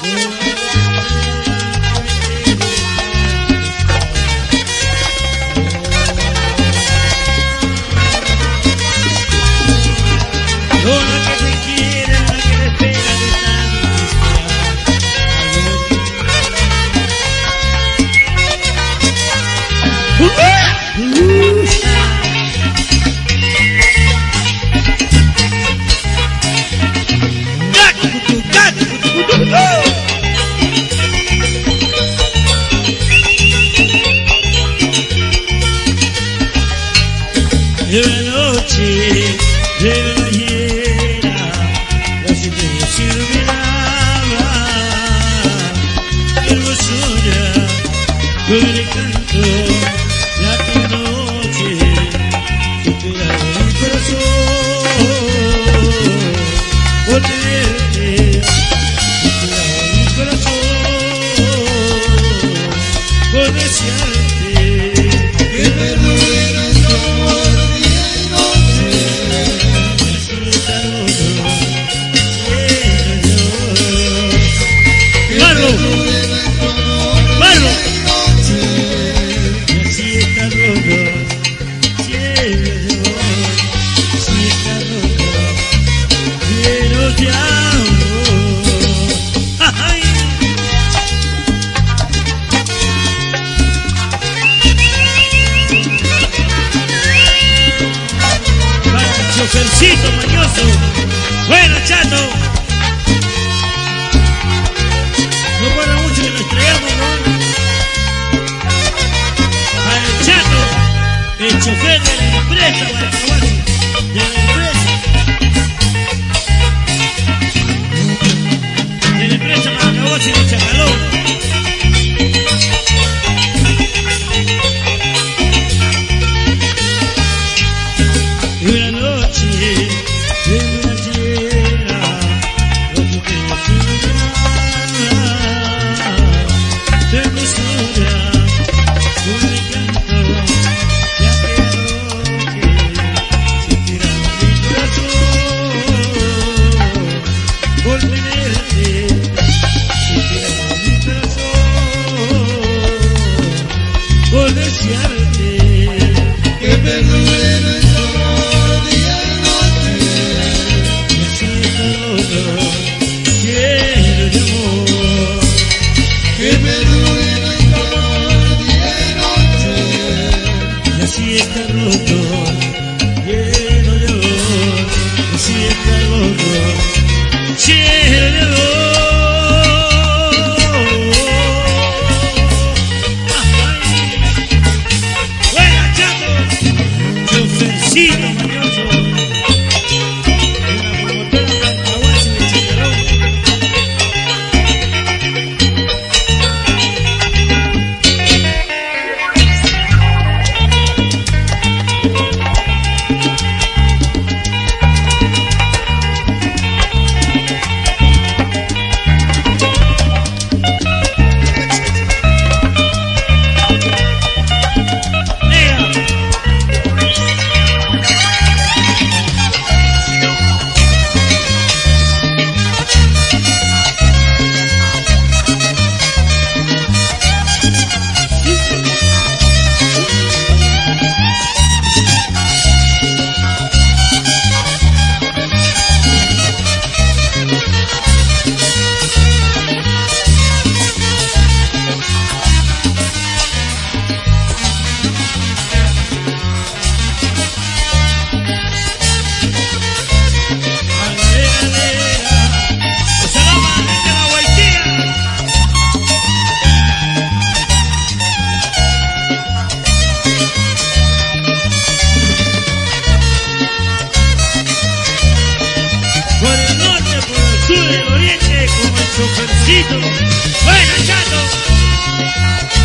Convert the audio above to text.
De la noche, de la mañana, las estrellas se iluminaban, hermosura, con el canto, la noche, esperaba mi corazón, por tenerte, esperaba mi corazón, por desearte, que perdure nuestro amor. Chofercito mañoso, bueno chato, no para mucho que nos estrellamos, ¿no? Para el chato, el chofer de la empresa Marcahuasi, de la empresa Marcahuasi de Chacalón. Chofercito, bueno chato.